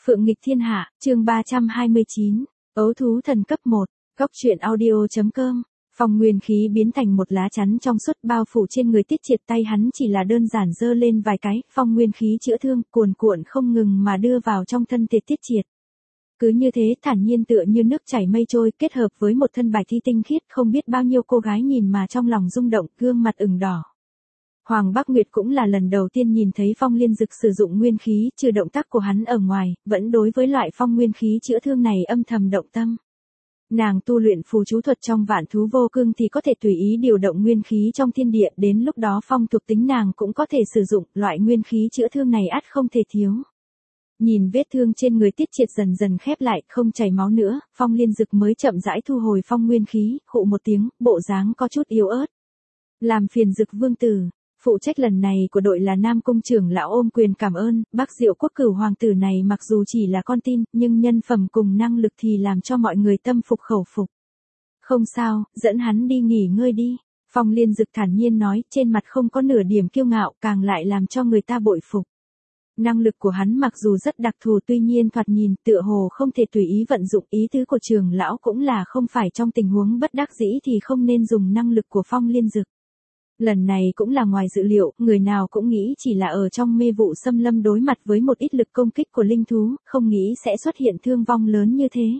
Phượng nghịch thiên hạ, chương 329, ấu thú thần cấp 1, góc truyện audio.com. Phong nguyên khí biến thành một lá chắn trong suốt bao phủ trên người Tiết Triệt, tay hắn chỉ là đơn giản giơ lên vài cái, phong nguyên khí chữa thương, cuồn cuộn không ngừng mà đưa vào trong thân thể Tiết Triệt. Cứ như thế thản nhiên tựa như nước chảy mây trôi, kết hợp với một thân bạch thi tinh khiết, không biết bao nhiêu cô gái nhìn mà trong lòng rung động, gương mặt ửng đỏ. Hoàng Bắc Nguyệt cũng là lần đầu tiên nhìn thấy Phong Liên Dực sử dụng nguyên khí, trừ động tác của hắn ở ngoài, vẫn đối với loại phong nguyên khí chữa thương này âm thầm động tâm. Nàng tu luyện phù chú thuật trong vạn thú vô cương thì có thể tùy ý điều động nguyên khí trong thiên địa, đến lúc đó phong thuộc tính nàng cũng có thể sử dụng, loại nguyên khí chữa thương này ắt không thể thiếu. Nhìn vết thương trên người Tiết Triệt dần dần khép lại, không chảy máu nữa, Phong Liên Dực mới chậm rãi thu hồi phong nguyên khí, khụ một tiếng, bộ dáng có chút yếu ớt. Làm phiền Dực vương tử. Phụ trách lần này của đội là Nam Cung trưởng lão ôm quyền cảm ơn, Bắc Diệu Quốc cửu hoàng tử này mặc dù chỉ là con tin, nhưng nhân phẩm cùng năng lực thì làm cho mọi người tâm phục khẩu phục. Không sao, dẫn hắn đi nghỉ ngơi đi. Phong Liên Dực thản nhiên nói, trên mặt không có nửa điểm kiêu ngạo, càng lại làm cho người ta bội phục. Năng lực của hắn mặc dù rất đặc thù, tuy nhiên thoạt nhìn tựa hồ không thể tùy ý vận dụng, ý tứ của trưởng lão cũng là không phải trong tình huống bất đắc dĩ thì không nên dùng năng lực của Phong Liên Dực. Lần này cũng là ngoài dự liệu, người nào cũng nghĩ chỉ là ở trong mê vụ xâm lâm đối mặt với một ít lực công kích của linh thú, không nghĩ sẽ xuất hiện thương vong lớn như thế.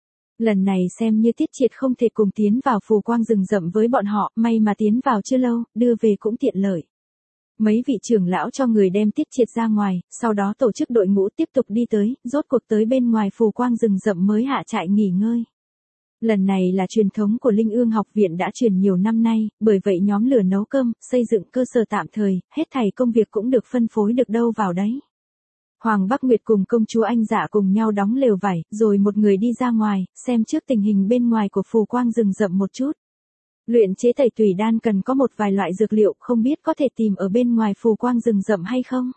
Lần này xem như Tiết Triệt không thể cùng tiến vào phù quang rừng rậm với bọn họ, may mà tiến vào chưa lâu, đưa về cũng tiện lợi. Mấy vị trưởng lão cho người đem Tiết Triệt ra ngoài, sau đó tổ chức đội ngũ tiếp tục đi tới, rốt cuộc tới bên ngoài phù quang rừng rậm mới hạ trại nghỉ ngơi. Lần này là truyền thống của Linh Ương học viện đã truyền nhiều năm nay, bởi vậy nhóm lửa nấu cơm, xây dựng cơ sở tạm thời, hết thảy công việc cũng được phân phối được đâu vào đấy. Hoàng Bắc Nguyệt cùng công chúa Anh Dạ cùng nhau đóng lều vải, rồi một người đi ra ngoài, xem trước tình hình bên ngoài của phù quang rừng rậm một chút. Luyện chế tẩy tùy đan cần có một vài loại dược liệu, không biết có thể tìm ở bên ngoài phù quang rừng rậm hay không?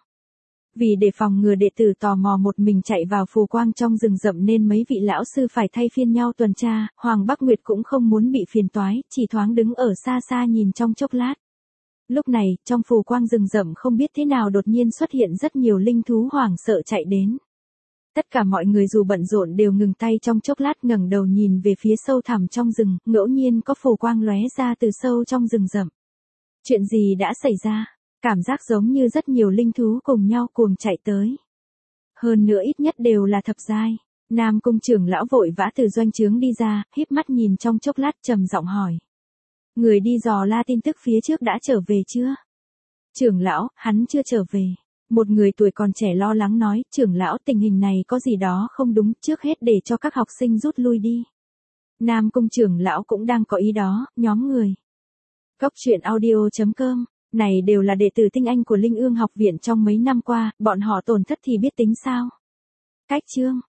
Vì để phòng ngừa đệ tử tò mò một mình chạy vào phù quang trong rừng rậm nên mấy vị lão sư phải thay phiên nhau tuần tra, Hoàng Bắc Nguyệt cũng không muốn bị phiền toái, chỉ thoáng đứng ở xa xa nhìn trong chốc lát. Lúc này, trong phù quang rừng rậm không biết thế nào đột nhiên xuất hiện rất nhiều linh thú hoảng sợ chạy đến. Tất cả mọi người dù bận rộn đều ngừng tay trong chốc lát, ngẩng đầu nhìn về phía sâu thẳm trong rừng, ngẫu nhiên có phù quang lóe ra từ sâu trong rừng rậm. Chuyện gì đã xảy ra? Cảm giác giống như rất nhiều linh thú cùng nhau cuồng chạy tới. Hơn nữa ít nhất đều là thập giai. Nam Cung trưởng lão vội vã từ doanh trướng đi ra, híp mắt nhìn trong chốc lát trầm giọng hỏi. Người đi dò la tin tức phía trước đã trở về chưa? Trưởng lão, hắn chưa trở về. Một người tuổi còn trẻ lo lắng nói, trưởng lão tình hình này có gì đó không đúng, trước hết để cho các học sinh rút lui đi. Nam Cung trưởng lão cũng đang có ý đó, nhóm người. Góc truyện audio.com. Này đều là đệ tử tinh anh của Linh Ương học viện trong mấy năm qua, bọn họ tổn thất thì biết tính sao. Cách chương.